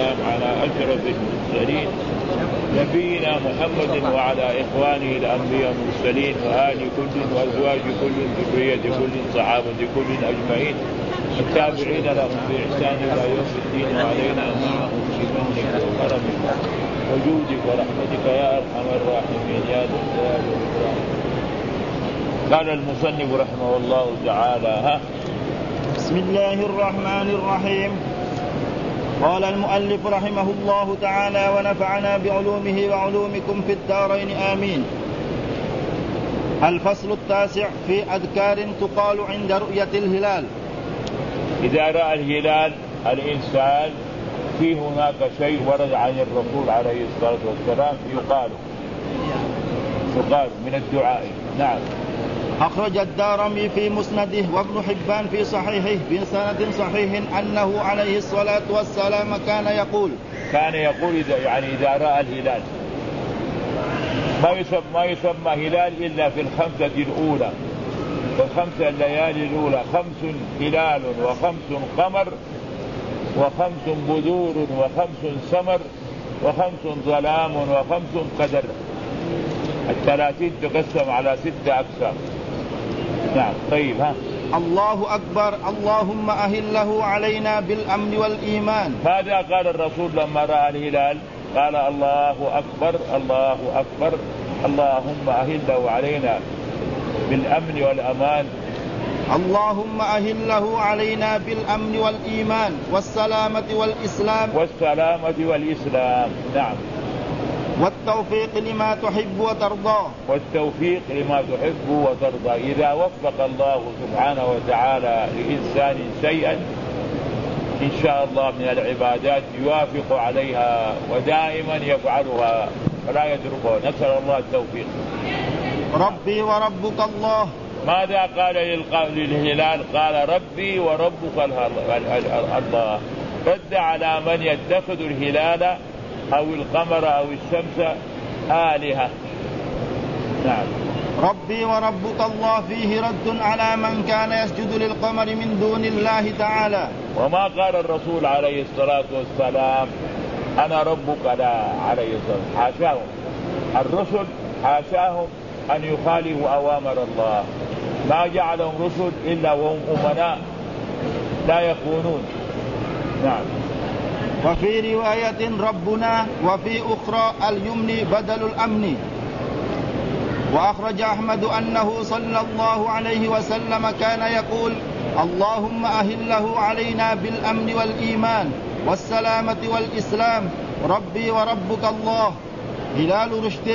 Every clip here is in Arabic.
والسلام على أشرف المرسلين نبينا محمد وعلى إخوانه الأنبياء المرسلين وآل كل وأزواج كل ذرية كل صحابة كل أجمعين التابعين لهم بإحسان إلى يوم الدين وعلينا معهم بمنك وكرمك وجودك ورحمتك يا أرحم الراحمين يا ذا الجلال والإكرام. قال المصنف رحمه الله تعالى: بسم الله الرحمن الرحيم. قال المؤلف رحمه الله تعالى: ونفعنا بعلومه وعلومكم في الدارين آمين. الفصل التاسع في أذكار تقال عند رؤية الهلال. إذا رأى الهلال الإنسان في هناك شيء ورد عن الرسول عليه الصلاة والسلام يقال من الدعاء. نعم. أخرج الدارمي في مسنده وابن حبان في صحيحه بسند صحيح أنه عليه الصلاة والسلام كان يقول إذا رأى الهلال ما يسمى هلال إلا في الخمسة الأولى، في الخمسة الليالي الأولى 5 هلال و5 قمر و5 بدور و5 سمر و5 ظلام و5 قدر. 30 تقسم على 6 أقسام. نعم. طيب. الله أكبر اللهم أهله علينا بالأمن والإيمان. ماذا قال الرسول لما رأى الهلال؟ قال الله أكبر الله أكبر اللهم أهله علينا بالأمن والأمان. اللهم أهله علينا بالأمن والإيمان والسلامة والإسلام. نعم. والتوفيق لما تحب وترضى. إذا وفق الله سبحانه وتعالى لإنسان شيئا إن شاء الله من العبادات يوافق عليها ودائما يفعلها ولا يتركها. نسأل الله التوفيق. ربي وربك الله. ماذا قال للهلال؟ قال ربي وربك الله. رد على من يتخذ الهلال أو القمر أو الشمس آلهة. نعم. ربي وربك الله فيه رد على من كان يسجد للقمر من دون الله تعالى. وما قال الرسول عليه الصلاة والسلام أنا ربك، لا عليه الصلاة. حاشاهم الرسل، حاشاهم أن يخالفوا أوامر الله. ما جعلهم رسل إلا وهم أمناء لا يخونون. نعم. وفي رواية ربنا وفي أخرى اليمن بدل الأمن. وأخرج أحمد أنه صلى الله عليه وسلم كان يقول اللهم أهله علينا بالأمن والإيمان والسلامة والإسلام. ربي وربك الله. هلال رشد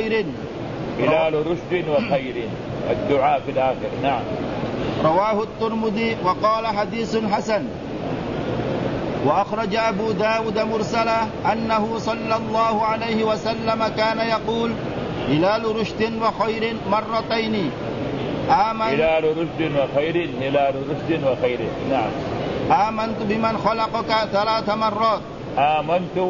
وخير. الدعاء في الآخر. نعم. رواه الترمذي وقال حديث حسن. وأخرج أبو داود مرسلا أنه صلى الله عليه وسلم كان يقول هلال رشد وخير مرتين. هلال رشد وخير. نعم. آمنت بمن خلقك 3 مرات. آمنت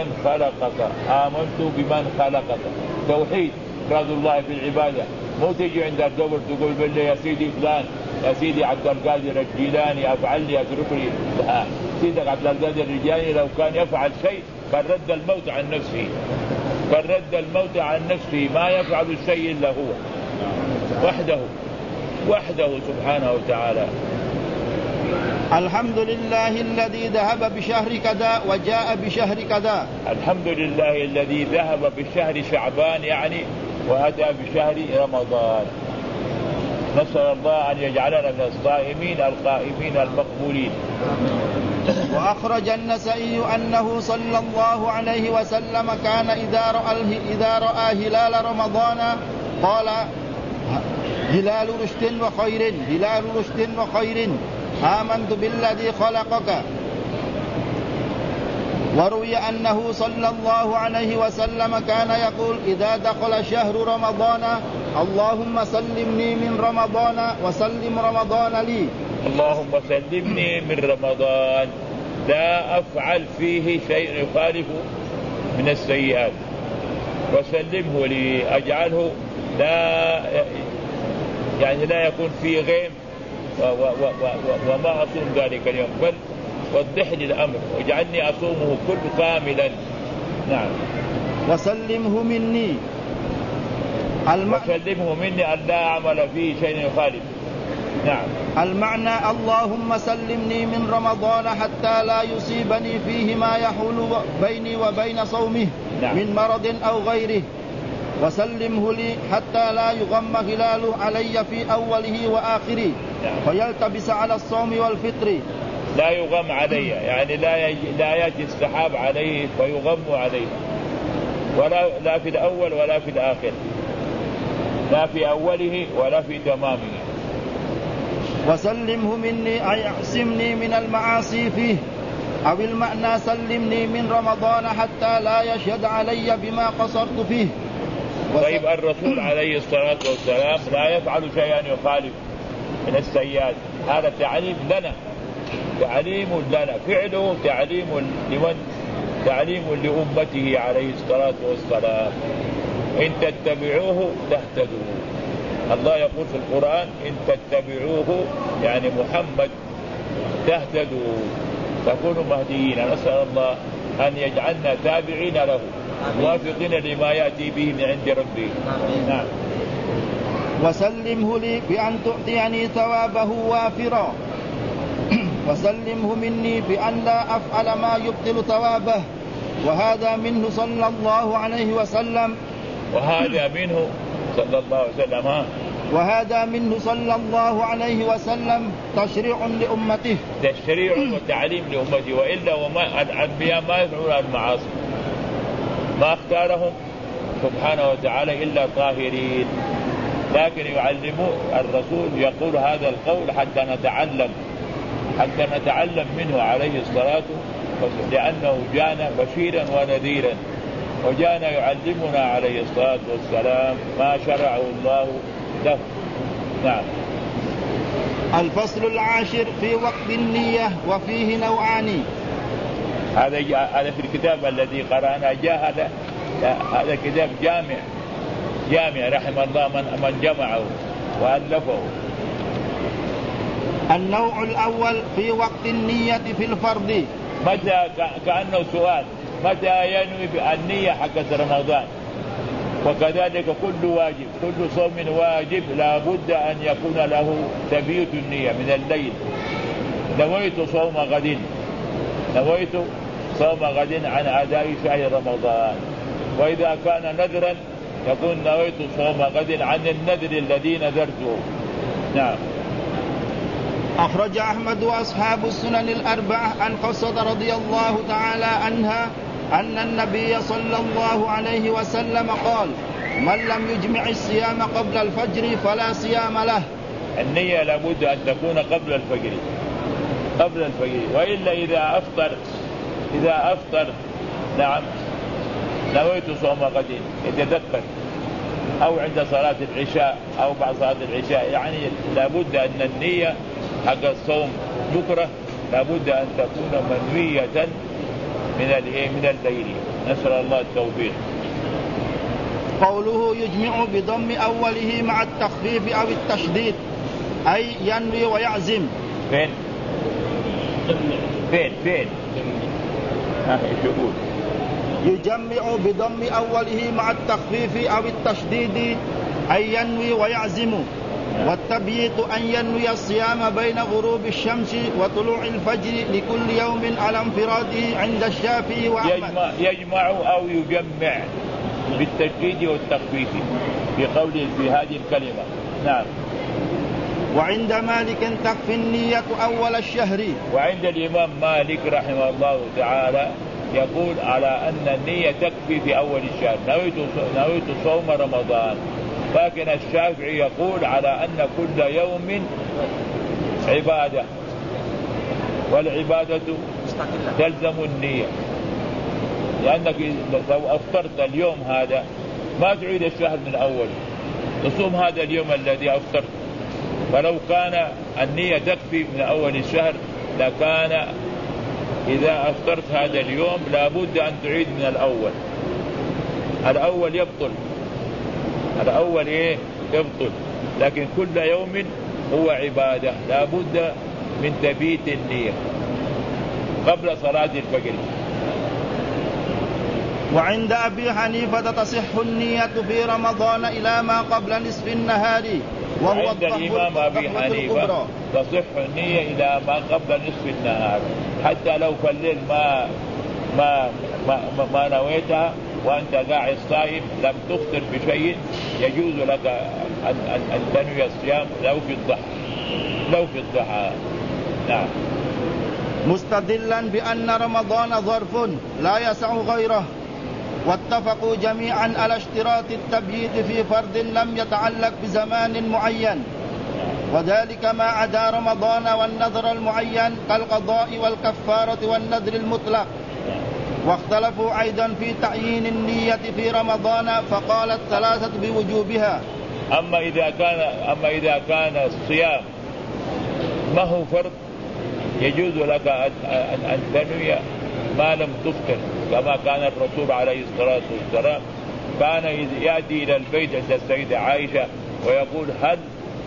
بمن خلقك. توحيد إفراد الله في العبادة. مو تجي عند القبر تقول بالله يا سيدي فلان، يا سيدي عبد القادر الجيلاني افعل لي اترك لي. لا، سيدك عبد القادر الجيلاني لو كان يفعل شيء كان رد الموت عن نفسه. ما يفعل الشيء الا هو وحده سبحانه وتعالى. الحمد لله الذي ذهب بشهر كذا وجاء بشهر كذا. الحمد لله الذي ذهب بشهر شعبان يعني وأتى بشهر رمضان. نسأل الله أن يجعلنا من الصائمين القائمين المقبولين. وأخرج النسائي أنه صلى الله عليه وسلم كان إذا رأى هلال رمضان قال هلال رشد وخير آمنت بالذي خلقك. وروي أنه صلى الله عليه وسلم كان يقول إذا دخل شهر رمضان اللهم سلمني من رمضان وسلم رمضان لي. اللهم سلمني من رمضان لا أفعل فيه شيء يخالف من السيئات وسلمه لي، أجعله لا يكون فيه غيم وما أصوم ذلك اليوم، بل وضح لي الأمر واجعلني أصومه كل كاملا. نعم. وسلمه مني وسلمه مني أن لا أعمل فيه شيء يخالف. نعم. المعنى اللهم سلمني من رمضان حتى لا يصيبني فيه ما يحول بيني وبين صومه. نعم. من مرض أو غيره، وسلمه لي حتى لا يغم هلاله علي في أوله وآخره. نعم. فيلتبس على الصوم والفطر. لا يغم علي يعني لا يأتي السحاب عليه فيغم عليه، لا في الأول ولا في الآخر، لا في أوله ولا في تمامه. وسلمه مني أي اعصمني من المعاصي فيه، أو المعنى سلمني من رمضان حتى لا يشهد علي بما قصرت فيه. طيب الرسول عليه الصلاة والسلام لا يفعل شيئا يخالف من السيئات، هذا تعليم لنا، تعليم لنا، فعله تعليم لمن؟ تعليم لأمته عليه الصلاة والسلام. إن تتبعوه تهتدوا. الله يقول في القرآن إن تتبعوه يعني محمد تهتدوا تكونوا مهديين. نسأل الله أن يجعلنا تابعين له موافقين لما يأتي به من عند ربه. نعم. وسلمه لي بأن تعطيني ثوابه وافرا، وسلمه مني بأن لا أفعل ما يبطل ثوابه. وهذا منه صلى الله عليه وسلم. وهذا منه صلى الله عليه وسلم. وهذا منه صلى الله عليه وسلم تشريع لأمته، تشريع وتعليم لأمته. وإلا وما الأنبياء ما يفعلون المعاصي، ما اختارهم سبحانه وتعالى إلا طاهرين، لكن يعلموا الرسول يقول هذا القول حتى نتعلم منه عليه الصلاة والسلام، لأنه جاءنا بشيرا ونذيرا، وجاءنا يعلمنا عليه الصلاة والسلام ما شرعه الله له. نعم. الفصل العاشر في وقت النية، وفيه نوعان. هذا في الكتاب الذي قرأنا جاء هذا كتاب جامع رحم الله من جمعه وألفه. النوع الأول في وقت النية في الفرض. متى كأنه سؤال متى ينوي النية حق رمضان؟ وكذلك كل واجب، كل صوم واجب لا بد أن يكون له تبيت النية من الليل. نويت صوم غد عن أداء شهر رمضان. وإذا كان نذرا يكون نويت صوم غد عن النذر الذي نذرته. نعم. أخرج أحمد وأصحاب السنن الأربعة عن حفصة رضي الله تعالى عنها أن النبي صلى الله عليه وسلم قال: من لم يجمع الصيام قبل الفجر فلا صيام له. النية لابد أن تكون قبل الفجر، وإلا إذا أفطر نعم نويت صوم غد يتذكر، أو عند صلاة العشاء أو بعد صلاة العشاء، يعني لابد أن النية حق الصوم بكرة لابد أن تكون منوية من الليل. نسأل الله التوفيق. قوله يجمع بضم أوله مع التخفيف أو التشديد أي ينوي ويعزم. فين يقول يجمع بضم أوله مع التخفيف أو التشديد أي ينوي ويعزم. والتبييت أن ينوي الصيام بين غروب الشمس وطلوع الفجر لكل يوم على انفراده عند الشافعي وأحمد. يجمع أو يجمع بالتشديد والتخفيف في قوله في هذه الكلمة. نعم. وعند مالك تكفي النية أول الشهر. وعند الإمام مالك رحمه الله تعالى يقول على أن النية تكفي في أول الشهر، نويت صوم رمضان. لكن الشافعي يقول على أن كل يوم عبادة، والعبادة تلزم النية، لأنك لو أفطرت اليوم هذا ما تعيد الشهر من أول، تصوم هذا اليوم الذي أفطرت. فلو كان النية تكفي من أول الشهر لكان إذا أفطرت هذا اليوم لابد أن تعيد من الأول يبطل، يبطل. لكن كل يوم هو عبادة لابد من تبييت النية. قبل صلاة الفجر. وعند أبي حنيفة تصح النية في رمضان إلى ما قبل نصف النهار، وهو عند الإمام أبي حنيفة تصح النية إلى ما قبل نصف النهار، حتى لو في الليل ما نويتها وأنت قاعد صائم لم تفطر بشيء، يجوز لك أن تنوي الصيام لو في الضحى. نعم. مستدلا بأن رمضان ظرف لا يسع غيره، واتفقوا جميعا على اشتراط التبييت في فرض لم يتعلق بزمان معين، وذلك ما عدا رمضان والنذر المعين كالقضاء والكفارة والنذر المطلق. واختلفوا أيضا في تعيين النية في رمضان، فقال الثلاثة بوجوبها. أما إذا كان الصيام ما هو فرض يجوز لك أن تنوي ما لم تفطر، كما كان الرسول عليه الصلاة والسلام كان يأتي إلى البيت عند السيدة عائشة ويقول هل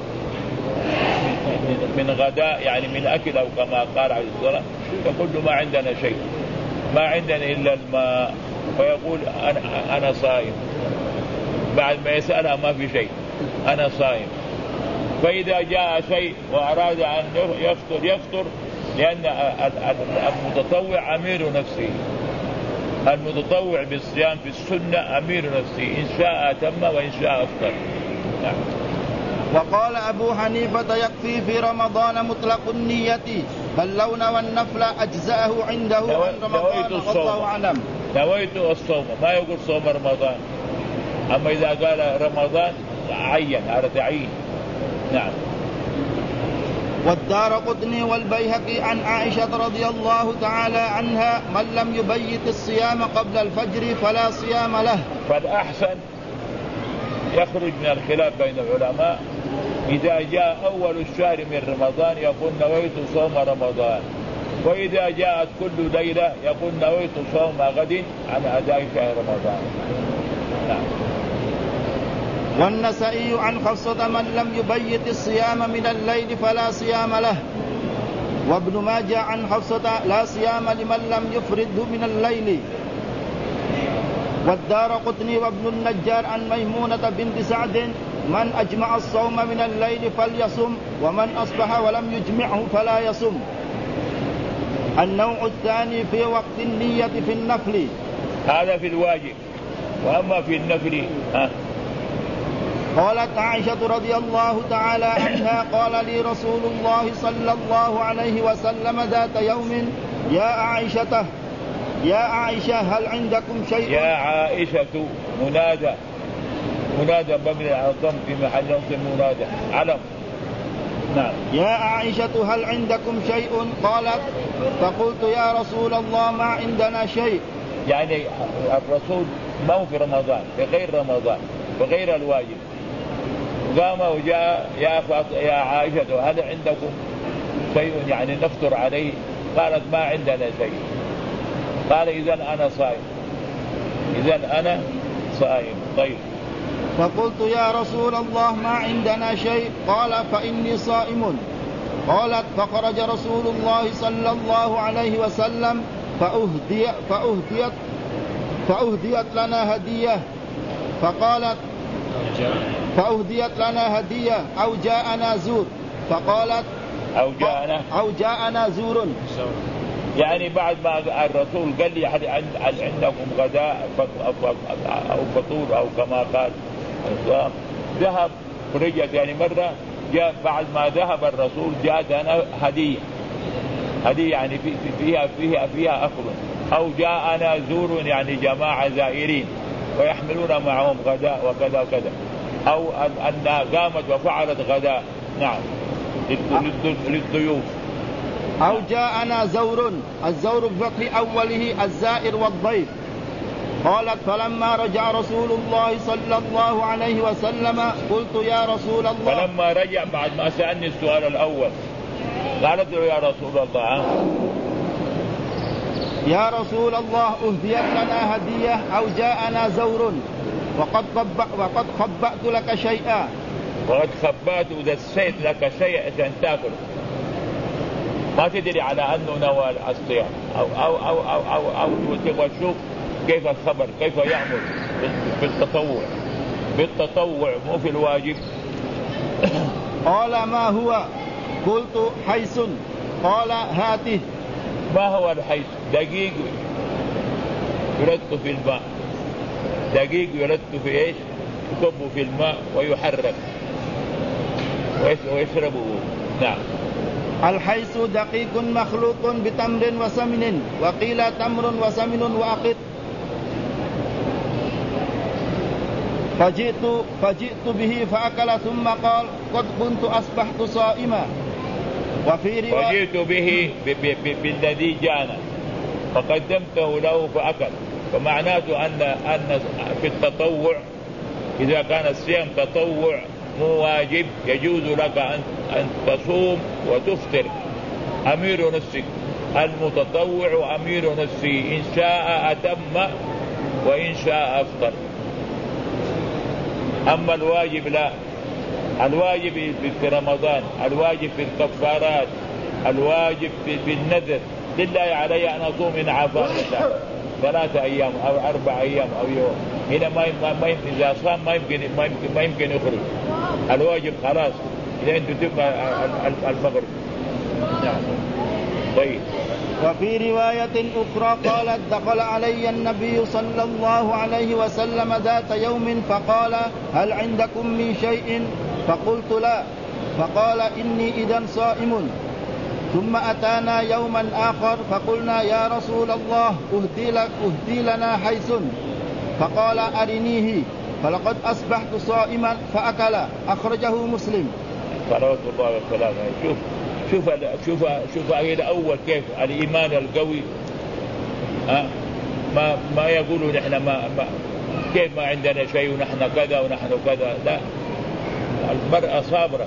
من غداء يعني من أكل، أو كما قال عليه الصلاة، يقول له ما عندنا شيء، ما عندنا إلا الماء، فيقول أنا صائم. بعد ما يسألها ما في شيء، أنا صائم. فإذا جاء شيء وأراد أن يفطر، لأن المتطوع أمير نفسه، المتطوع بالصيام في السنة أمير نفسه، إن شاء أتم وإن شاء أفطر. نعم. وقال أبو حنيفة يكفي في رمضان مطلق النية، بل لو نوى النفل أجزأه عنده عن رمضان، والله أعلم. نويت الصوم، ما يقول صوم رمضان. أما إذا قال رمضان عين على تعيين. نعم. والدارقطني والبيهقي عن عائشة رضي الله تعالى عنها من لم يبيت الصيام قبل الفجر فلا صيام له. فالأحسن يخرج من الخلاف بين العلماء، إذا جاء أول الشهر من رمضان يقول نويت صوم رمضان، وإذا جاءت كل ليلة يقول نويت صوم غد عن أداء شهر رمضان. نعم. والنسائي عن حفصة من لم يبيت الصيام من الليل فلا صيام له. وابن ماجه عن حفصة لا صيام لمن لم يفرده من الليل. والدارقطني وابن النجار عن ميمونة بنت سعد من أجمع الصوم من الليل فليصم، ومن أصبح ولم يجمعه فلا يصم. النوع الثاني في وقت النية في النفل، هذا في الواجب. وأما في النفل قالت عائشة رضي الله تعالى عنها قال لي رسول الله صلى الله عليه وسلم ذات يوم يا عائشة هل عندكم شيء؟ يا عائشة منادى مبني على الضم في محل نصب منادى علم. نعم. يا عائشة هل عندكم شيء؟ قالت فقلت يا رسول الله ما عندنا شيء. يعني الرسول ما هو في رمضان، في غير رمضان، في غير الواجب، قام وجاء يا عائشة هل عندكم شيء يعني نفطر عليه؟ قالت ما عندنا شيء. قال إذن أنا صائم. طيب. فقلت يا رسول الله ما عندنا شيء. قال فإني صائم. قالت فخرج رسول الله صلى الله عليه وسلم فأهديت لنا هدية. فقالت فأهديت لنا هدية أو جاءنا زور. فقالت أو جاءنا زور. يعني بعد ما الرسول قال لي هل عندكم غداء أو فطور أو كما قال، ذهب ورجعت. يعني مرة جاء بعد ما ذهب الرسول جاءنا هدية يعني فيها أكل. أو جاءنا زور يعني جماعة زائرين ويحملون معهم غداء وكذا وكذا. أو أن قامت وفعلت غداء. نعم. للضيوف. أو جاءنا زور. الزور بفتح أوله الزائر والضيف. قالت فلما رجع رسول الله صلى الله عليه وسلم قلت يا رسول الله. فلما رجع بعد ما سألني السؤال الأول قالت له يا رسول الله يا رسول الله أهديت لنا هدية أو جاءنا زور وقد خبأت لك شيئا. وقد خبأت ودسيت لك شيء عشان تأكل. ما تدري على أنه نوى الصيام أو تبغى تشوف كيف الخبر كيف يعمل بالتطوع مو في الواجب. قال ما هو؟ قلت حيث. قال هاته. ما هو الحيث؟ دقيق يرد في الماء، دقيق يرد في ايش؟ يكب في الماء ويحرك ويشربه. نعم. الحيث دقيق مخلوط بتمر وسمن، وقيل تمر وسمن وأقط. فجئت به فأكل ثم قال قد كنت أصبحت صائما. وفي رواية فجئت به بالذي جانا فقدمته له فأكل. فمعناته أن في التطوع إذا كان الصيام تطوع مو واجب يجوز لك أن تصوم وتفطر. أمير نفسك المتطوع أمير نفسه، إن شاء أتم وإن شاء أفطر. أما الواجب لا، الواجب في رمضان، الواجب في الكفارات، الواجب في النذر. لله علي أن أصوم إن عافاني الله 3 أيام أو 4 أيام أو يوم. هنا ما يمكن، إذا صام ما يمكن يخرج. الواجب خلاص إذا أنت تبقى المغرب. نعم. طيب. وفي رواية أخرى قالت دخل علي النبي صلى الله عليه وسلم ذات يوم فقال هل عندكم من شيء؟ فقلت لا. فقال إني إذا صائم. ثم أتانا يوما آخر فقلنا يا رسول الله أهدي لنا حيث. فقال أرنيه فلقد أصبحت صائما فأكل. أخرجه مسلم. صلوات الله وسلامه. شوف الأول كيف الإيمان القوي. ما يقولوا نحن ما كيف ما عندنا شيء ونحن كذا ونحن كذا. لا، المرأة صابرة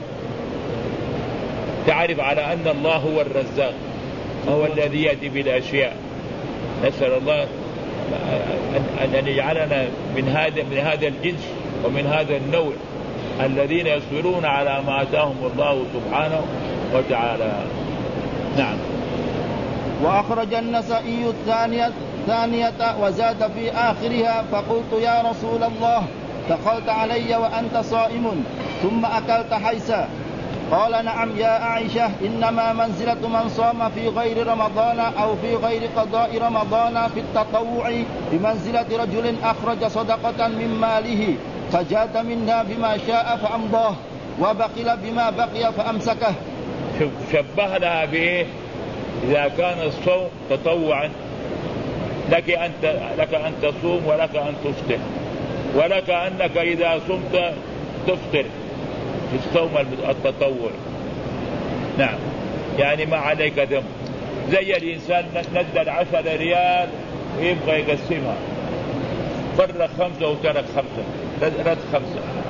تعرف على أن الله هو الرزاق، هو الذي يأتي بالأشياء. نسأل الله أن يجعلنا من هذا الجنس ومن هذا النوع الذين يصبرون على ما آتاهم الله سبحانه وتعالى. نعم. وأخرج النسائي الثانية وزاد في آخرها فقلت يا رسول الله دخلت علي وأنت صائم ثم أكلت حيثا؟ قال نعم يا عائشة، إنما منزلة من صام في غير رمضان أو في غير قضاء رمضان في التطوع بمنزلة رجل أخرج صدقة من ماله فجاد منها بما شاء فأمضاه وبخل بما بقي فأمسكه. شبهنا به إذا كان الصوم تطوعا لك أن تصوم ولك أن تفطر، ولك أنك إذا صمت تفطر في الصوم التطوع. نعم، يعني ما عليك ذنب. زي الإنسان ندل 10 ريال ويبغى يقسمها، فرق 5 وترك 5، رد 5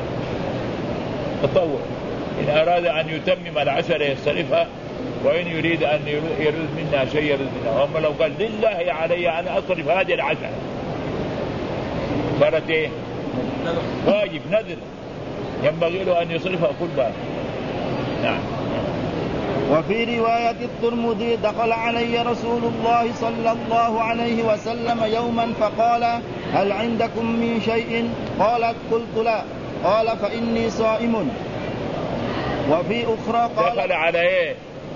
تطوع. إن أراد أن يتمم 10 يصرفها، وإن يريد أن يرد منها شيء يرد منها. أما لو قال لله علي أن أصرف هذه 10 صارت إيه؟ واجب نذر ينبغي له أن يصرفها كلها. نعم. وفي رواية الترمذي دخل علي رسول الله صلى الله عليه وسلم يوما فقال هل عندكم من شيء؟ قالت قلت لا. قال فإني صائم. وفي أخرى قال دخل على إيه؟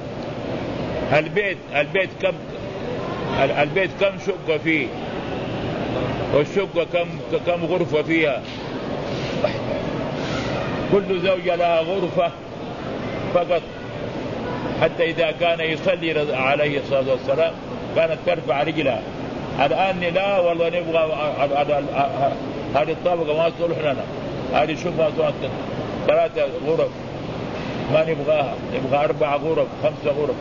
البيت كم شقة فيه، والشقة كم غرفة فيها. كل زوجة لها غرفة فقط، حتى إذا كان يصلي عليه الصلاة والسلام كانت ترفع رجلها. الآن لا والله نبغى هذه الطابقة ما تصلح لنا، هذه شقة 3 غرف ما نبغاها، نبغى 4 غرف 5 غرف.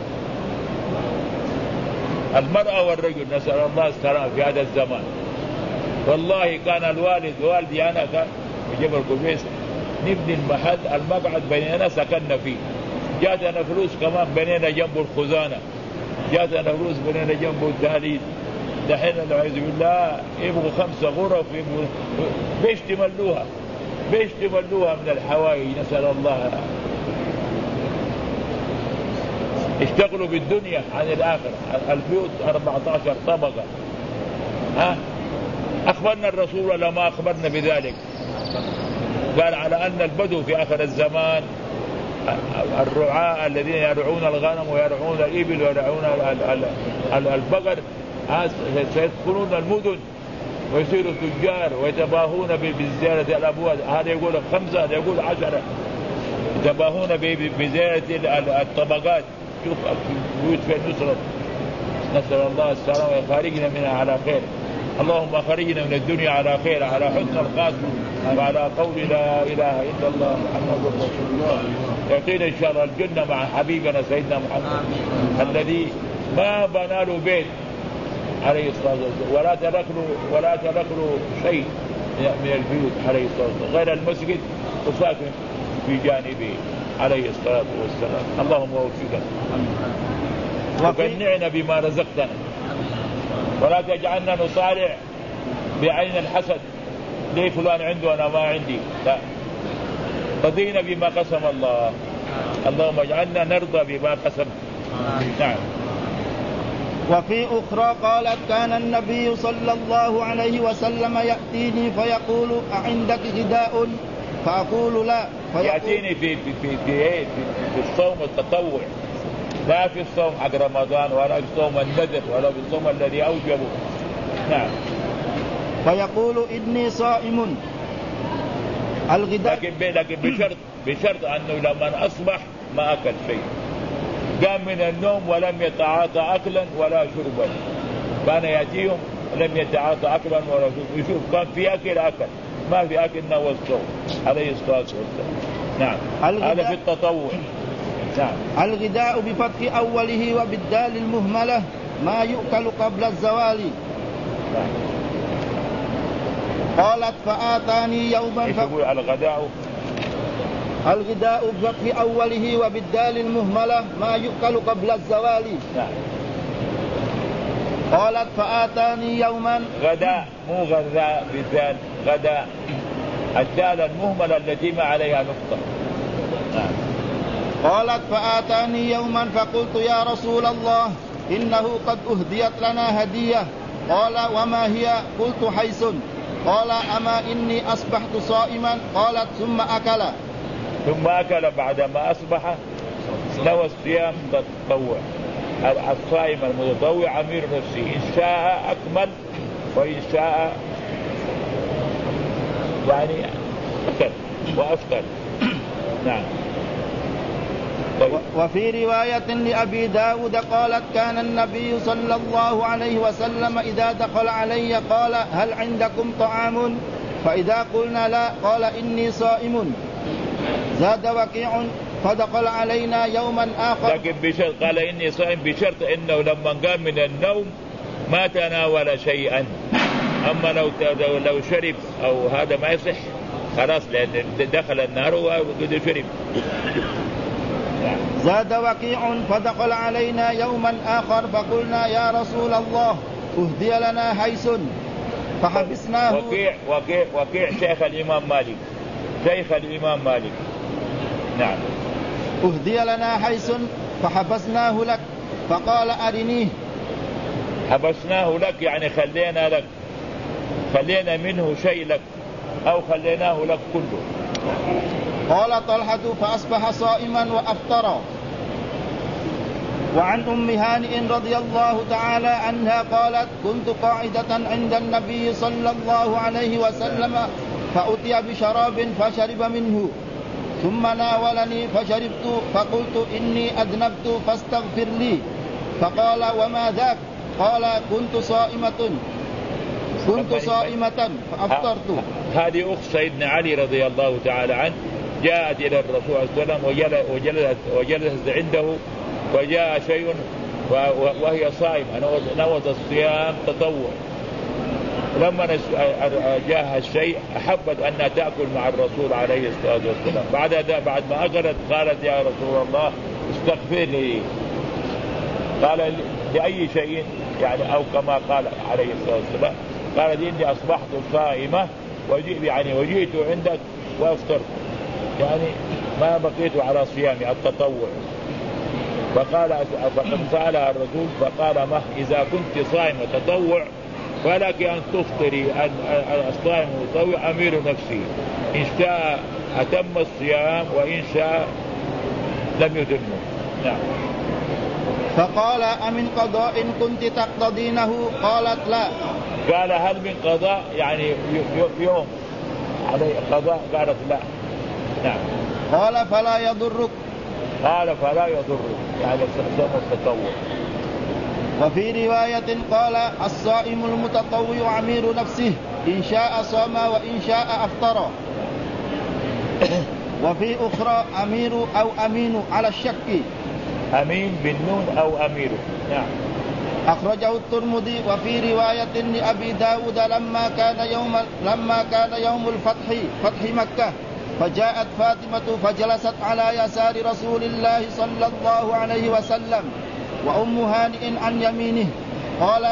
المرأة والرجل نسأل الله السلام في هذا الزمان. والله كان والدي أنا كان في جبل قبيس نبني المقعد بيننا سكننا فيه. جاتنا فلوس كمان بيننا جنب الخزانة، جاتنا فلوس بيننا جنب الدهليز. دحين العياذ بالله يبغوا 5 غرف، يبغوا بيش تملوها من الحوائج. نسأل الله اشتغلوا بالدنيا عن الآخرة. البيوت 14 طبقة. أخبرنا الرسول ولا ما أخبرنا بذلك؟ قال على أن البدو في آخر الزمان الرعاة الذين يرعون الغنم ويرعون الإبل ويرعون البقر سيدخلون المدن ويصيروا تجار ويتباهون بزيارة الأبواب. هذا يقول 5، هذا يقول 10. يتباهون بزيارة الطبقات. شوف بيوت في النصرة. نسأل الله السلامة ويخرجنا منها على خير. اللهم خرجنا من الدنيا على خير، على حسن الخاتمة، وعلى قول لا إله إلا الله محمد رسول الله. يعطينا إن شاء الله الجنة مع حبيبنا سيدنا محمد الذي ما بنى له بيت عليه الصلاة والسلام ولا تنقلوا شيء من البيوت عليه الصلاة والسلام غير المسجد وساكن في جانبه عليه الصلاة والسلام. اللهم وفقنا وقنعنا بما رزقتنا ولا تجعلنا نصارع بعين الحسد، ليه فلان عنده أنا ما عندي، لا، رضينا بما قسم الله. اللهم اجعلنا نرضى بما قسم. نعم. وفي أخرى قالت كان النبي صلى الله عليه وسلم يأتيني فيقول أعندك غداء؟ فأقول لا. يأتيني في الصوم التطوع، لا في الصوم حق رمضان ولا في صوم النذر ولا في الصوم الذي أوجبه. نعم. فيقول إني صائم. الغداء لكن بشرط أنه لما أصبح ما أكل شيء، قام من النوم ولم يتعاطى أكلا ولا شربا، كان يأتيهم لم يتعاطى أكلا ولا شربا، يشوف كان في أكل ما في أكل نوى الصوم عليه الصلاة والسلام. نعم. هذا في التطوع. نعم. الغداء بفتح أوله وبالدال المهملة ما يؤكل قبل الزوال. نعم. قالت فآتاني يوما يقول الغداء بفتح أوله وبالدال المهملة ما يؤكل قبل الزوال. نعم. قالت فآتاني يوما غداء مو غداء بالدال، غداء الدال المهملة التي ما عليها نقطة. نعم. قالت فآتاني يوما فقلت يا رسول الله إنه قد أهديت لنا هدية. قال وما هي؟ قلت حيث. قال أما إني أصبحت صائما. قالت ثم أكل بعدما أصبح نوى الصيام التطوع. الصائم المتطوع أمير نفسه، إن شاء أكمل وإن شاء يعني أكل وأفطر. نعم. طيب. وفي رواية لأبي داود قالت كان النبي صلى الله عليه وسلم إذا دخل علي قال هل عندكم طعام؟ فإذا قلنا لا قال إني صائم. زاد وكيع فدخل علينا يوما آخر. لكن بشرط قال إني صائم بشرط إنه لما قام من النوم ما تناول شيئا. أما لو شرب أو هذا ما يصح خلاص، لأن دخل النار وقد شرب. زاد وكيع فدخل علينا يوما آخر فقلنا يا رسول الله أهدي لنا حيث فحبسناه. وكيع شيخ الإمام مالك. نعم. أهدي لنا حيث فحبسناه لك. فقال أرنيه. حبسناه لك يعني خلينا منه شيء لك أو خليناه لك كله. قال طلحة فأصبح صائما وأفطر. وعن أم هانئ رضي الله تعالى عنها قالت كنت قاعدة عند النبي صلى الله عليه وسلم فأتي بشراب فشرب منه ثم ناولني فشربت فقلت إني أذنبت فاستغفر لي. فقال وما ذاك؟ قال كنت صائمة فأفطرت. هذه أخت سيدنا علي رضي الله تعالى عنه جاءت إلى الرسول صلى الله عليه وسلم وجلست عنده وجاء شيء وهي صائمة نوت الصيام تطوع. لما جاءها الشيء أحبت أن تأكل مع الرسول عليه الصلاة والسلام. بعد ما أكلت قالت يا رسول الله استغفر لي. قال لأي شيء يعني أو كما قال عليه الصلاة والسلام قالت إني أصبحت صائمة وجئت عندك وأفطرت، يعني ما بقيت على صيامي التطوع. فقال فقد سألها الرسول فقال ما إذا كنت صائمة تطوع فلك أن تفطري. الصائم المتطوع أمير نفسه، إن شاء أتم الصيام وإن شاء لم يتمه. نعم. فقال أمن قضاء كنت تقتضينه؟ قالت لا. قال هل من قضاء يعني يوم عليه قضاء؟ قالت لا. نعم. قال فلا يضرك. قال فلا يضرك يعني صوم التطوع. وفي رواية قال الصائم المتطوع أمير نفسه، إن شاء صام وإن شاء أفطر. وفي أخرى أمير أو أمين على الشك، أمين بالنون أو أمير. نعم. أخرجه الترمذي. وفي رواية لأبي داود لما كان يوم الفتح فتح مكة فجاءت فاطمة فجلست على يسار رسول الله صلى الله عليه وسلم وأم هانئ عن يمينه. قال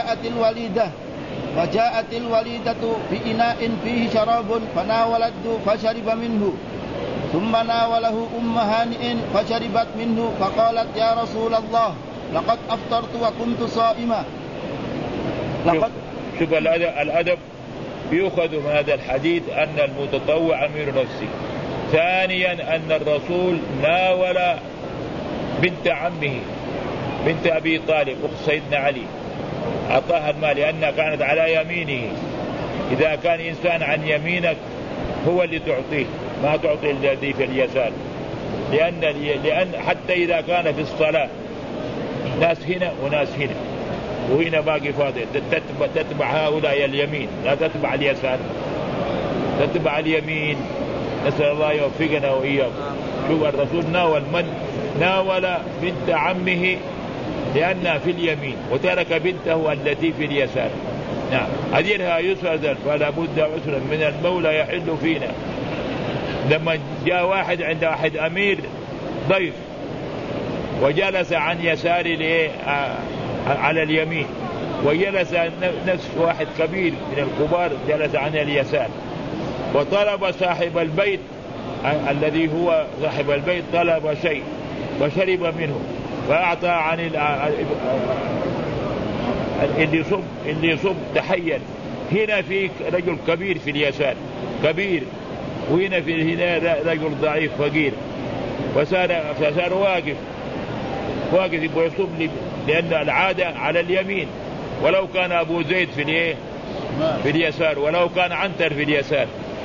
فجاءت الوليدة بإناء فيه شراب فناولته فشرب منه، ثم ناوله أم هانئ فشربت منه، فقالت يا رسول الله لقد أفطرت وكنت صائمة. شوف الأدب يؤخذ من هذا الحديث أن المتطوع أمير نفسه. ثانيا أن الرسول ناول بنت عمه بنت أبي طالب أخت سيدنا علي، أعطاها المال لأنها كانت على يمينه. إذا كان إنسان عن يمينك هو اللي تعطيه، ما تعطي الذي في اليسار، لأن حتى إذا كان في الصلاة ناس هنا وناس هنا وهنا باقي فاضي تتبع هؤلاء اليمين، لا تتبع اليسار، تتبع اليمين. نسأل الله يوفقنا وإياكم. شوف الرسول ناول بنت عمه لأنها في اليمين وترك بنته التي في اليسار. نعم. أديرها يسرا فلا بد عسرا من المولى يحل فينا. لما جاء واحد عند واحد أمير ضيف وجلس عن يسار على اليمين، وجلس نفس واحد كبير من الكبار جلس عن اليسار، وطلب صاحب البيت الذي هو صاحب البيت طلب شيء وشرب منه فأعطى عن اللي يصب تحير. هنا في رجل كبير في اليسار كبير، وهنا في هنا رجل ضعيف فقير، فصار واقف يبغى يصب لأن العادة على اليمين، ولو كان أبو زيد في اليسار، ولو كان عنتر في اليسار.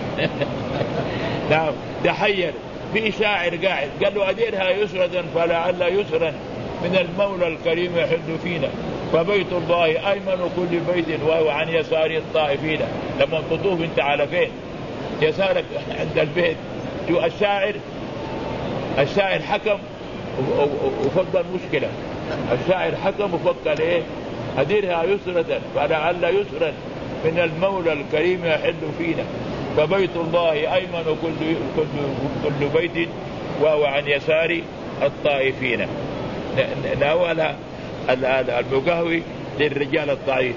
نعم. تحير. في شاعر قاعد قال له أديرها يسرا فلعل يسرا من المولى الكريم يحل فينا، فبيت الله أيمن كل بيت وهو عن يسار الطائفين. لما تطوف انت على فين؟ يسارك عند البيت. شو الشاعر حكم وفضل مشكلة. الشاعر حكم وفضل ايه؟ أديرها يسرا فلعل يسرا من المولى الكريم يحل فينا، فبيت الله أيمن كل بيت وهو عن يسار الطائفين. ناول المقهوي للرجال الضعيف.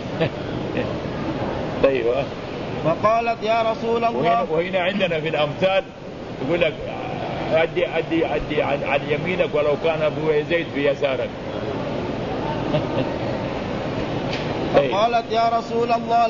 طيب. فقالت يا رسول الله. وهنا عندنا في الأمثال يقول لك أدي عن يمينك ولو كان أبو زيد في يسارك. فقالت يا رسول الله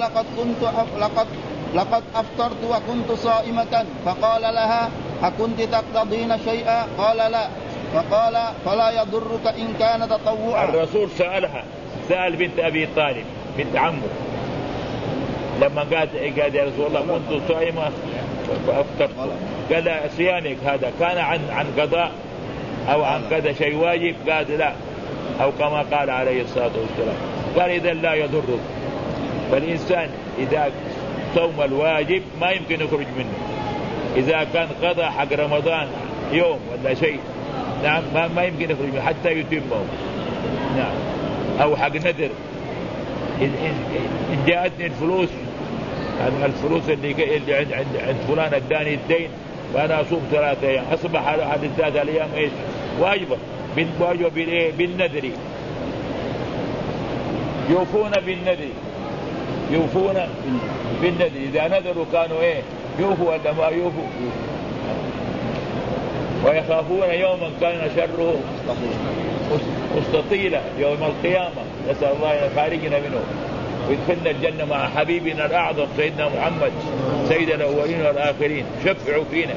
لقد أفطرت وكنت صائمة. فقال لها أكنت تقتضين شيئا؟ قال لا. فقال فلا يضرك إن كان تطوعا. الرسول سأل بنت أبي طالب بنت عمه لما قال يا رسول الله كنت صائمة فأفطرت، قال صيامك هذا كان عن قضاء أو عن كذا شيء واجب؟ قال لا، أو كما قال عليه الصلاة والسلام. قال إذا لا يضرك. فالإنسان إذا صوم الواجب ما يمكن يخرج منه. إذا كان قضى حق رمضان يوم ولا شيء، نعم، ما يمكن يخرج منه حتى يتمه. نعم. أو حق نذر، إن جاءتني الفلوس اللي عند فلان اداني الدين فأنا أصوم 3 أيام، أصبح على 3 أيام إيش؟ واجبة بالنذر. يوفون بالنذر إذا نذروا كانوا إيه؟ يوفوا ولا ما يوفوا؟ ويخافون يوما كان شره مستطيلا يوم القيامة. نسأل الله أن يخرجنا منه ويدخلنا الجنة مع حبيبنا الأعظم سيدنا محمد سيد الأولين والآخرين. شفعوا فينا.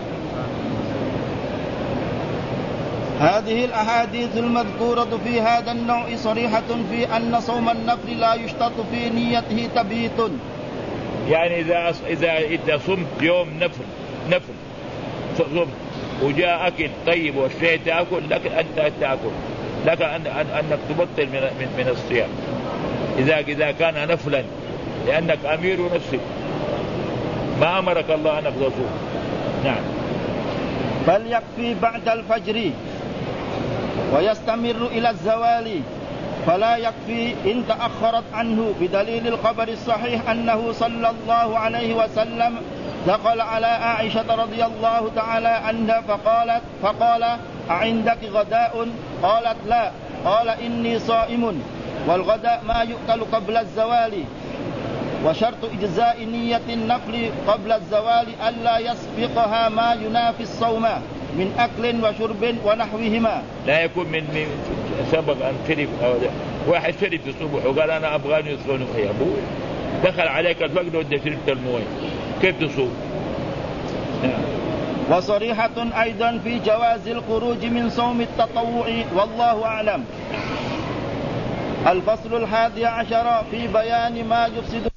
هذه الأحاديث المذكورة في هذا النوع صريحة في أن صوم النفل لا يشترط في نيته تبييت. يعني إذا صمت يوم نفل صمت وجاء أكل طيب والشيء تأكل، لك أنت تأكل، لك أنك تبطل من الصيام إذا كان نفلا، لأنك أمير نفسك، ما أمرك الله أنك تصوم. نعم. بل يكفي بعد الفجر ويستمر إلى الزوال، فلا يكفي إن تأخرت عنه، بدليل الخبر الصحيح أنه صلى الله عليه وسلم دخل على عائشة رضي الله تعالى عنها فقال أعندك غداء؟ قالت لا. قال إني صائم، والغداء ما يؤكل قبل الزوال، وشرط إجزاء نية النفل قبل الزوال ألا يسبقها ما ينافي الصوم من أكل وشرب ونحوهما. لا يكون من سبق أن شرب واحد شرب في الصبح وقال أنا أبغاني أصوم، يا أبوي دخل عليك الفقد وأنت شربت المويه، كيف تصوم؟ وصريحة أيضا في جواز الخروج من صوم التطوع، والله أعلم. الفصل 11 في بيان ما يفسد